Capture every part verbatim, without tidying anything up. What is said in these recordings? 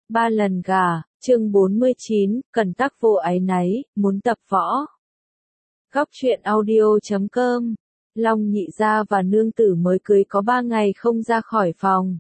Ba lần gả, chương bốn mươi chín, cần tắc vô áy náy, muốn tập võ. Góc truyện audio chấm com. Long nhị gia và nương tử mới cưới có ba ngày không ra khỏi phòng.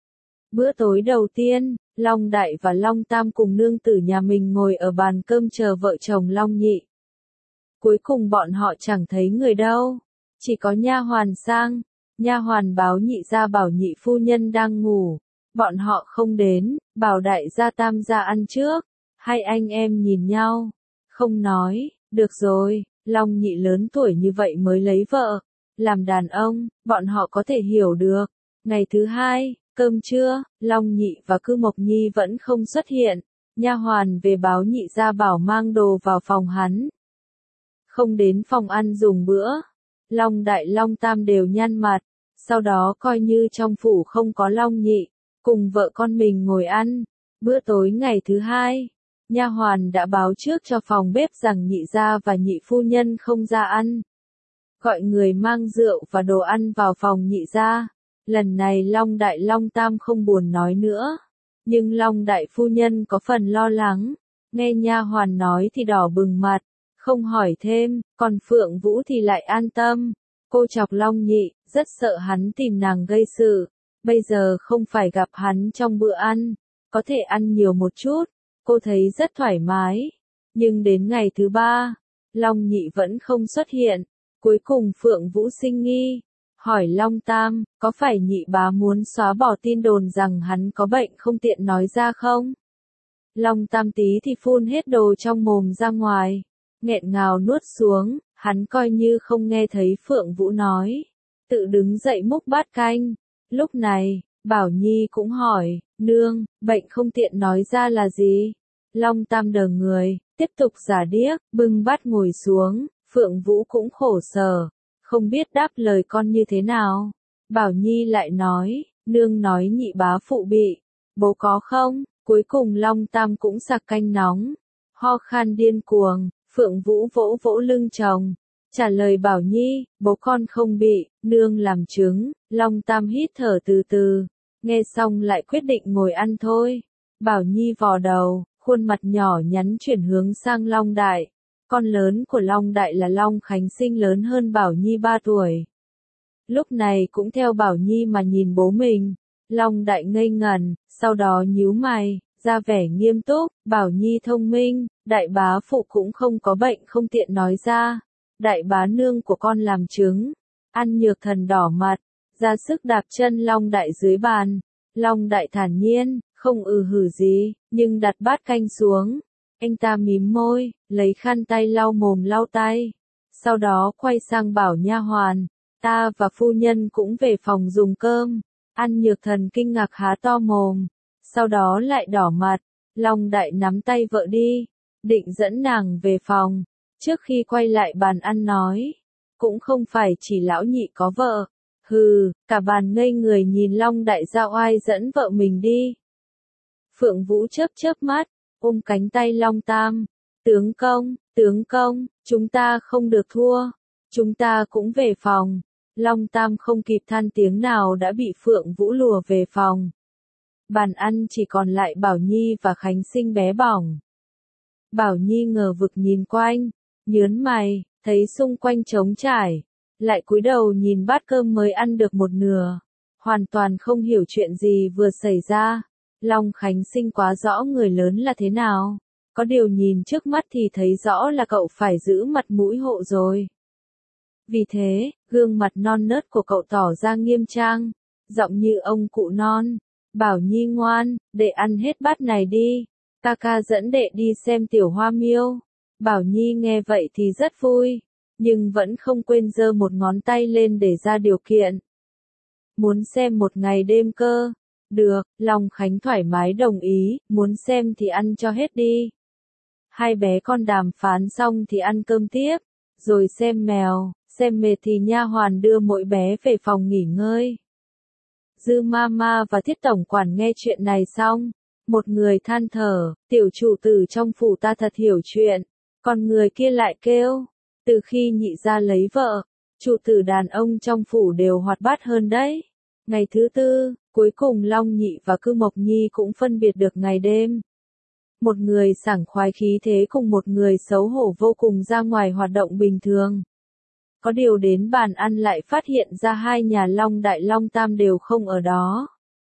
Bữa tối đầu tiên, Long đại và Long tam cùng nương tử nhà mình ngồi ở bàn cơm chờ vợ chồng Long nhị. Cuối cùng bọn họ chẳng thấy người đâu, chỉ có nha hoàn sang. Nha hoàn báo nhị gia bảo nhị phu nhân đang ngủ. Bọn họ không đến, bảo đại gia tam gia ăn trước. Hai anh em nhìn nhau, không nói, được rồi, Long nhị lớn tuổi như vậy mới lấy vợ. Làm đàn ông, bọn họ có thể hiểu được. Ngày thứ hai, cơm trưa, Long nhị và Cư Mộc Nhi vẫn không xuất hiện. Nha hoàn về báo nhị gia bảo mang đồ vào phòng hắn. Không đến phòng ăn dùng bữa. Long đại Long tam đều nhăn mặt. Sau đó coi như trong phủ không có Long nhị, cùng vợ con mình ngồi ăn. Bữa tối ngày thứ hai, nha hoàn đã báo trước cho phòng bếp rằng nhị gia và nhị phu nhân không ra ăn. Gọi người mang rượu và đồ ăn vào phòng nhị gia. Lần này Long đại Long tam không buồn nói nữa. Nhưng Long đại phu nhân có phần lo lắng. Nghe nha hoàn nói thì đỏ bừng mặt, không hỏi thêm, còn Phượng Vũ thì lại an tâm. Cô chọc Long nhị, rất sợ hắn tìm nàng gây sự. Bây giờ không phải gặp hắn trong bữa ăn, có thể ăn nhiều một chút, cô thấy rất thoải mái. Nhưng đến ngày thứ ba, Long nhị vẫn không xuất hiện. Cuối cùng Phượng Vũ sinh nghi, hỏi Long tam, có phải nhị bá muốn xóa bỏ tin đồn rằng hắn có bệnh không tiện nói ra không? Long tam tí thì phun hết đồ trong mồm ra ngoài, nghẹn ngào nuốt xuống, hắn coi như không nghe thấy Phượng Vũ nói. Tự đứng dậy múc bát canh. Lúc này, Bảo Nhi cũng hỏi, nương, bệnh không tiện nói ra là gì? Long tam đờ người, tiếp tục giả điếc, bưng bát ngồi xuống. Phượng Vũ cũng khổ sở, không biết đáp lời con như thế nào. Bảo Nhi lại nói, nương nói nhị bá phụ bị, bố có không? Cuối cùng Long tam cũng sặc canh nóng, ho khan điên cuồng. Phượng Vũ vỗ vỗ lưng chồng, trả lời Bảo Nhi, bố con không bị, nương làm chứng. Long tam hít thở từ từ, nghe xong lại quyết định ngồi ăn thôi. Bảo Nhi vò đầu, khuôn mặt nhỏ nhắn chuyển hướng sang Long đại. Con lớn của Long đại là Long Khánh Sinh lớn hơn Bảo Nhi ba tuổi. Lúc này cũng theo Bảo Nhi mà nhìn bố mình. Long đại ngây ngẩn, sau đó nhíu mày, ra vẻ nghiêm túc. Bảo Nhi thông minh, đại bá phụ cũng không có bệnh không tiện nói ra. Đại bá nương của con làm chứng. Ăn nhược thần đỏ mặt, ra sức đạp chân Long đại dưới bàn. Long đại thản nhiên, không ừ hử gì, nhưng đặt bát canh xuống. Anh ta mím môi, lấy khăn tay lau mồm lau tay. Sau đó quay sang bảo nha hoàn, ta và phu nhân cũng về phòng dùng cơm. Ăn nhược thần kinh ngạc há to mồm, sau đó lại đỏ mặt. Long đại nắm tay vợ đi, định dẫn nàng về phòng. Trước khi quay lại bàn ăn nói, cũng không phải chỉ lão nhị có vợ. Hừ, cả bàn ngây người nhìn Long đại ra oai dẫn vợ mình đi. Phượng Vũ chớp chớp mắt, ôm cánh tay Long tam. Tướng công, tướng công, chúng ta không được thua. Chúng ta cũng về phòng. Long tam không kịp than tiếng nào đã bị Phượng Vũ lùa về phòng. Bàn ăn chỉ còn lại Bảo Nhi và Khánh Sinh bé bỏng. Bảo Nhi ngờ vực nhìn quanh, nhớn mày, thấy xung quanh trống trải. Lại cúi đầu nhìn bát cơm mới ăn được một nửa. Hoàn toàn không hiểu chuyện gì vừa xảy ra. Long Khánh Sinh quá rõ người lớn là thế nào. Có điều nhìn trước mắt thì thấy rõ là cậu phải giữ mặt mũi hộ rồi. Vì thế, gương mặt non nớt của cậu tỏ ra nghiêm trang, giọng như ông cụ non. Bảo Nhi ngoan, đệ ăn hết bát này đi. Ca ca dẫn đệ đi xem Tiểu Hoa Miêu. Bảo Nhi nghe vậy thì rất vui, nhưng vẫn không quên giơ một ngón tay lên để ra điều kiện. Muốn xem một ngày đêm cơ? Được, Long Khánh thoải mái đồng ý, muốn xem thì ăn cho hết đi. Hai bé con đàm phán xong thì ăn cơm tiếp, rồi xem mèo, xem mệt thì nha hoàn đưa mỗi bé về phòng nghỉ ngơi. Dư Mama và Thiết tổng quản nghe chuyện này xong, một người than thở, tiểu chủ tử trong phủ ta thật hiểu chuyện, còn người kia lại kêu, từ khi nhị gia lấy vợ, chủ tử đàn ông trong phủ đều hoạt bát hơn đấy. Ngày thứ tư, Cuối cùng Long Nhị và Cư Mộc Nhi cũng phân biệt được ngày đêm. Một người sảng khoái khí thế cùng một người xấu hổ vô cùng ra ngoài hoạt động bình thường. Có điều đến bàn ăn lại phát hiện ra hai nhà Long Đại Long Tam đều không ở đó.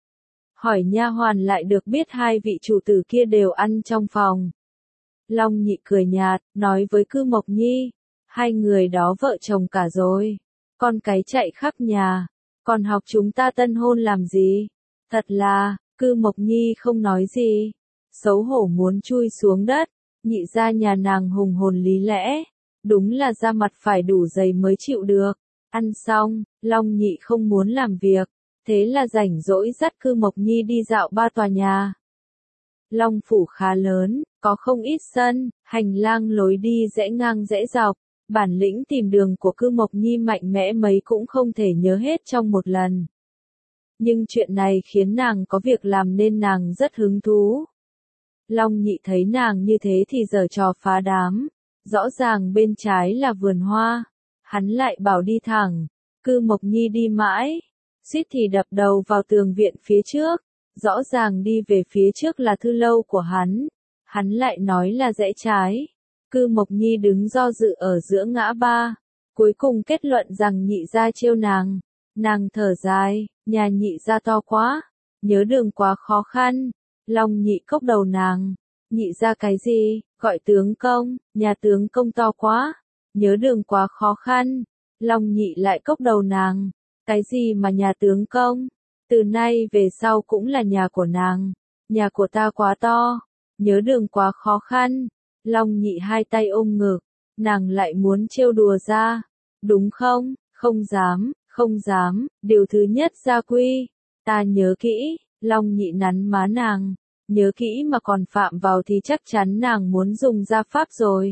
Hỏi nha hoàn lại được biết hai vị chủ tử kia đều ăn trong phòng. Long Nhị cười nhạt, nói với Cư Mộc Nhi, hai người đó vợ chồng cả rồi. Con cái chạy khắp nhà, còn học chúng ta tân hôn làm gì? Thật là, Cư Mộc Nhi không nói gì. Xấu hổ muốn chui xuống đất, Nhị gia nhà nàng hùng hồn lý lẽ. Đúng là da mặt phải đủ dày mới chịu được. Ăn xong, Long Nhị không muốn làm việc. Thế là rảnh rỗi dắt Cư Mộc Nhi đi dạo ba tòa nhà. Long phủ khá lớn, có không ít sân, hành lang lối đi rẽ ngang rẽ dọc. Bản lĩnh tìm đường của Cư Mộc Nhi mạnh mẽ mấy cũng không thể nhớ hết trong một lần. Nhưng chuyện này khiến nàng có việc làm nên nàng rất hứng thú. Long Nhị thấy nàng như thế thì giở trò phá đám. Rõ ràng bên trái là vườn hoa. Hắn lại bảo đi thẳng. Cư Mộc Nhi đi mãi. Suýt thì đập đầu vào tường viện phía trước. Rõ ràng đi về phía trước là thư lâu của hắn. Hắn lại nói là rẽ trái. Cư Mộc Nhi đứng do dự ở giữa ngã ba. Cuối cùng kết luận rằng Nhị gia trêu nàng. Nàng thở dài, nhà Nhị gia to quá. Nhớ đường quá khó khăn. Long Nhị cốc đầu nàng. Nhị gia cái gì, gọi tướng công, nhà tướng công to quá. Nhớ đường quá khó khăn. Long Nhị lại cốc đầu nàng. Cái gì mà nhà tướng công? Từ nay về sau cũng là nhà của nàng. Nhà của ta quá to. Nhớ đường quá khó khăn. Long Nhị hai tay ôm ngực. Nàng lại muốn trêu đùa ra. Đúng không? Không dám, không dám. Điều thứ nhất gia quy. Ta nhớ kỹ. Long Nhị nắn má nàng. Nhớ kỹ mà còn phạm vào thì chắc chắn nàng muốn dùng gia pháp rồi.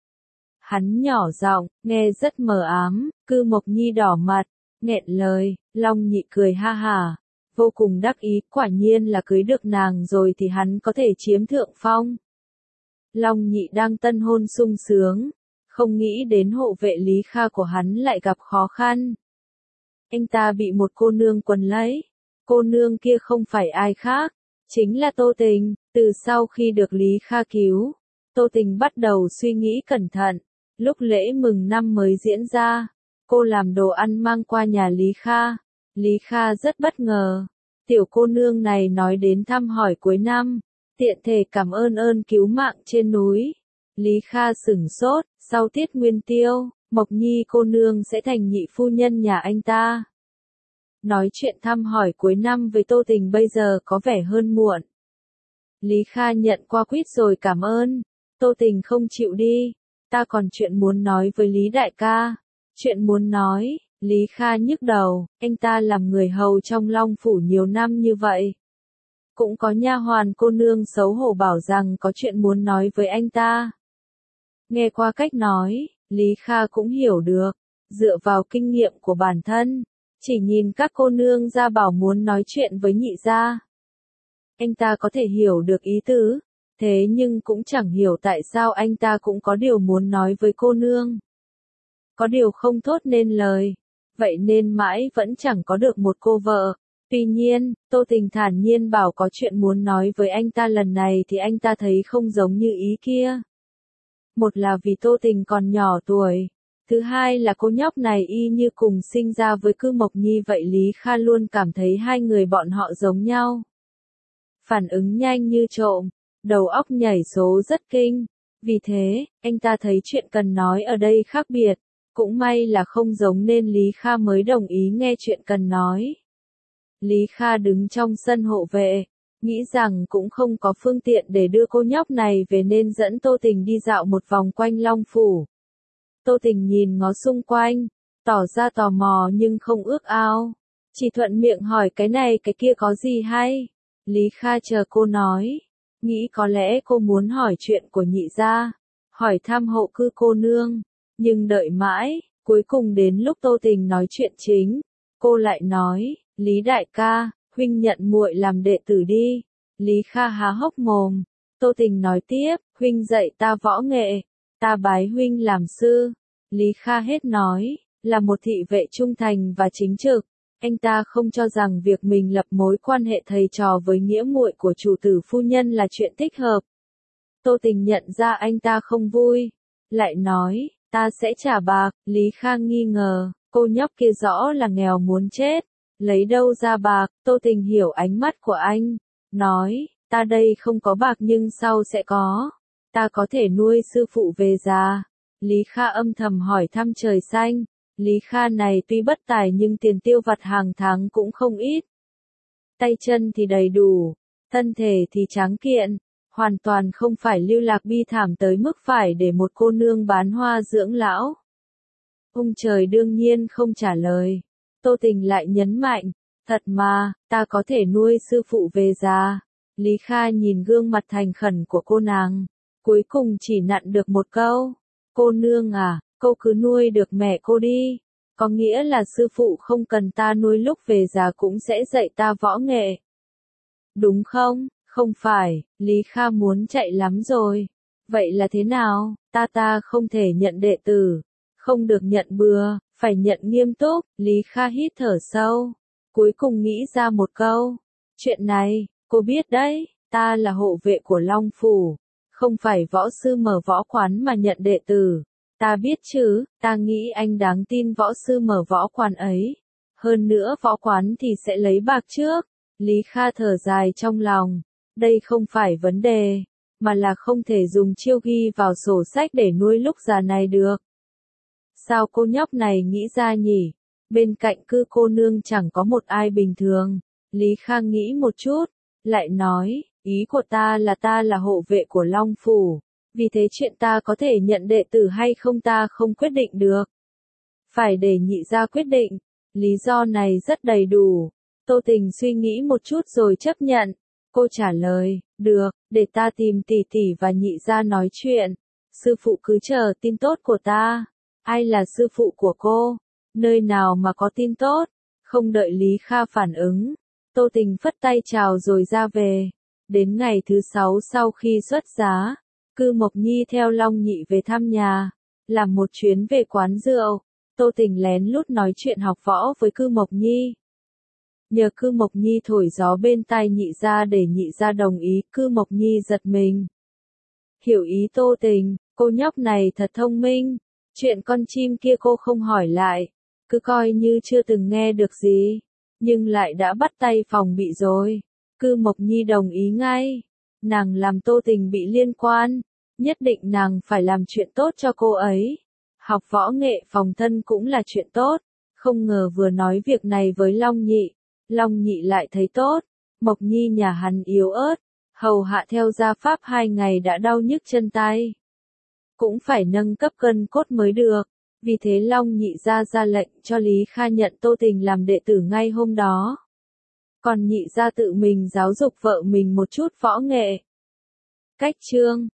Hắn nhỏ giọng, nghe rất mờ ám. Cư Mộc Nhi đỏ mặt, nghẹn lời. Long Nhị cười ha hả. Vô cùng đắc ý, quả nhiên là cưới được nàng rồi thì hắn có thể chiếm thượng phong. Long Nhị đang tân hôn sung sướng, không nghĩ đến hộ vệ Lý Kha của hắn lại gặp khó khăn. Anh ta bị một cô nương quấn lấy. Cô nương kia không phải ai khác, chính là Tô Tình. Từ sau khi được Lý Kha cứu, Tô Tình bắt đầu suy nghĩ cẩn thận. Lúc lễ mừng năm mới diễn ra, cô làm đồ ăn mang qua nhà Lý Kha. Lý Kha rất bất ngờ. Tiểu cô nương này nói đến thăm hỏi cuối năm, tiện thể cảm ơn ơn cứu mạng trên núi. Lý Kha sửng sốt, sau tiết nguyên tiêu, Mộc Nhi cô nương sẽ thành nhị phu nhân nhà anh ta. Nói chuyện thăm hỏi cuối năm với Tô Tình bây giờ có vẻ hơn muộn. Lý Kha nhận qua quýt rồi cảm ơn. Tô Tình không chịu đi. Ta còn chuyện muốn nói với Lý đại ca. Chuyện muốn nói. Lý Kha nhức đầu, anh ta làm người hầu trong Long phủ nhiều năm như vậy. Cũng có nha hoàn cô nương xấu hổ bảo rằng có chuyện muốn nói với anh ta. Nghe qua cách nói, Lý Kha cũng hiểu được, dựa vào kinh nghiệm của bản thân, chỉ nhìn các cô nương ra bảo muốn nói chuyện với Nhị gia. Anh ta có thể hiểu được ý tứ, thế nhưng cũng chẳng hiểu tại sao anh ta cũng có điều muốn nói với cô nương. Có điều không thốt nên lời. Vậy nên mãi vẫn chẳng có được một cô vợ. Tuy nhiên, Tô Tình thản nhiên bảo có chuyện muốn nói với anh ta lần này thì anh ta thấy không giống như ý kia. Một là vì Tô Tình còn nhỏ tuổi. Thứ hai là cô nhóc này y như cùng sinh ra với Cư Mộc Nhi vậy. Lý Kha luôn cảm thấy hai người bọn họ giống nhau. Phản ứng nhanh như trộm, đầu óc nhảy số rất kinh. Vì thế, anh ta thấy chuyện cần nói ở đây khác biệt. Cũng may là không giống nên Lý Kha mới đồng ý nghe chuyện cần nói. Lý Kha đứng trong sân hộ vệ, nghĩ rằng cũng không có phương tiện để đưa cô nhóc này về nên dẫn Tô Tình đi dạo một vòng quanh Long phủ. Tô Tình nhìn ngó xung quanh, tỏ ra tò mò nhưng không ước ao. Chỉ thuận miệng hỏi cái này cái kia có gì hay. Lý Kha chờ cô nói, nghĩ có lẽ cô muốn hỏi chuyện của Nhị gia, hỏi thăm hộ cư cô nương. Nhưng đợi mãi, cuối cùng đến lúc Tô Tình nói chuyện chính, cô lại nói, Lý đại ca, huynh nhận muội làm đệ tử đi. Lý Kha há hốc mồm. Tô Tình nói tiếp, huynh dạy ta võ nghệ, ta bái huynh làm sư. Lý Kha hết nói, là một thị vệ trung thành và chính trực, Anh ta không cho rằng việc mình lập mối quan hệ thầy trò với nghĩa muội của chủ tử phu nhân là chuyện thích hợp. Tô Tình nhận ra anh ta không vui, lại nói, ta sẽ trả bạc. Lý Kha nghi ngờ, cô nhóc kia rõ là nghèo muốn chết, lấy đâu ra bạc. Tô Tình hiểu ánh mắt của anh, nói, ta đây không có bạc nhưng sau sẽ có, ta có thể nuôi sư phụ về già. Lý Kha âm thầm hỏi thăm trời xanh, Lý Kha này tuy bất tài nhưng tiền tiêu vặt hàng tháng cũng không ít. Tay chân thì đầy đủ, thân thể thì tráng kiện, hoàn toàn không phải lưu lạc bi thảm tới mức phải để một cô nương bán hoa dưỡng lão. Ông trời đương nhiên không trả lời. Tô Tình lại nhấn mạnh, thật mà, ta có thể nuôi sư phụ về già. Lý Kha nhìn gương mặt thành khẩn của cô nàng, cuối cùng chỉ nặn được một câu, cô nương à, cô cứ nuôi được mẹ cô đi, có nghĩa là sư phụ không cần ta nuôi lúc về già cũng sẽ dạy ta võ nghệ. Đúng không? Không phải, Lý Kha muốn chạy lắm rồi. Vậy là thế nào? Ta ta không thể nhận đệ tử, không được nhận bừa, phải nhận nghiêm túc. Lý Kha hít thở sâu, cuối cùng nghĩ ra một câu. Chuyện này, cô biết đấy, ta là hộ vệ của Long Phủ, không phải võ sư mở võ quán mà nhận đệ tử. Ta biết chứ, ta nghĩ anh đáng tin võ sư mở võ quán ấy. Hơn nữa võ quán thì sẽ lấy bạc trước. Lý Kha thở dài trong lòng. Đây không phải vấn đề, mà là không thể dùng chiêu ghi vào sổ sách để nuôi lúc già này được. Sao cô nhóc này nghĩ ra nhỉ? Bên cạnh cư cô nương chẳng có một ai bình thường. Lý Kha nghĩ một chút, lại nói, ý của ta là ta là hộ vệ của Long Phủ. Vì thế chuyện ta có thể nhận đệ tử hay không ta không quyết định được. Phải để nhị gia quyết định. Lý do này rất đầy đủ. Tô Tình suy nghĩ một chút rồi chấp nhận. Cô trả lời, được, để ta tìm tỷ tỷ và nhị gia nói chuyện. Sư phụ cứ chờ tin tốt của ta. Ai là sư phụ của cô? Nơi nào mà có tin tốt? Không đợi Lý Kha phản ứng, Tô Tình phất tay chào rồi ra về. Đến ngày thứ sáu sau khi xuất giá, Cư Mộc Nhi theo Long Nhị về thăm nhà, làm một chuyến về quán rượu. Tô Tình lén lút nói chuyện học võ với Cư Mộc Nhi. Nhờ Cư Mộc Nhi thổi gió bên tai nhị gia để nhị gia đồng ý, Cư Mộc Nhi giật mình. Hiểu ý Tô Tình, cô nhóc này thật thông minh. Chuyện con chim kia cô không hỏi lại, cứ coi như chưa từng nghe được gì, nhưng lại đã bắt tay phòng bị rồi. Cư Mộc Nhi đồng ý ngay. Nàng làm Tô Tình bị liên quan, nhất định nàng phải làm chuyện tốt cho cô ấy. Học võ nghệ phòng thân cũng là chuyện tốt. Không ngờ vừa nói việc này với Long Nhị, Long Nhị lại thấy tốt. Mộc Nhi nhà hắn yếu ớt, hầu hạ theo gia pháp hai ngày đã đau nhức chân tay. Cũng phải nâng cấp cân cốt mới được. Vì thế Long Nhị gia ra lệnh cho Lý Kha nhận Tô Tình làm đệ tử ngay hôm đó. Còn nhị gia tự mình giáo dục vợ mình một chút võ nghệ. Cách chương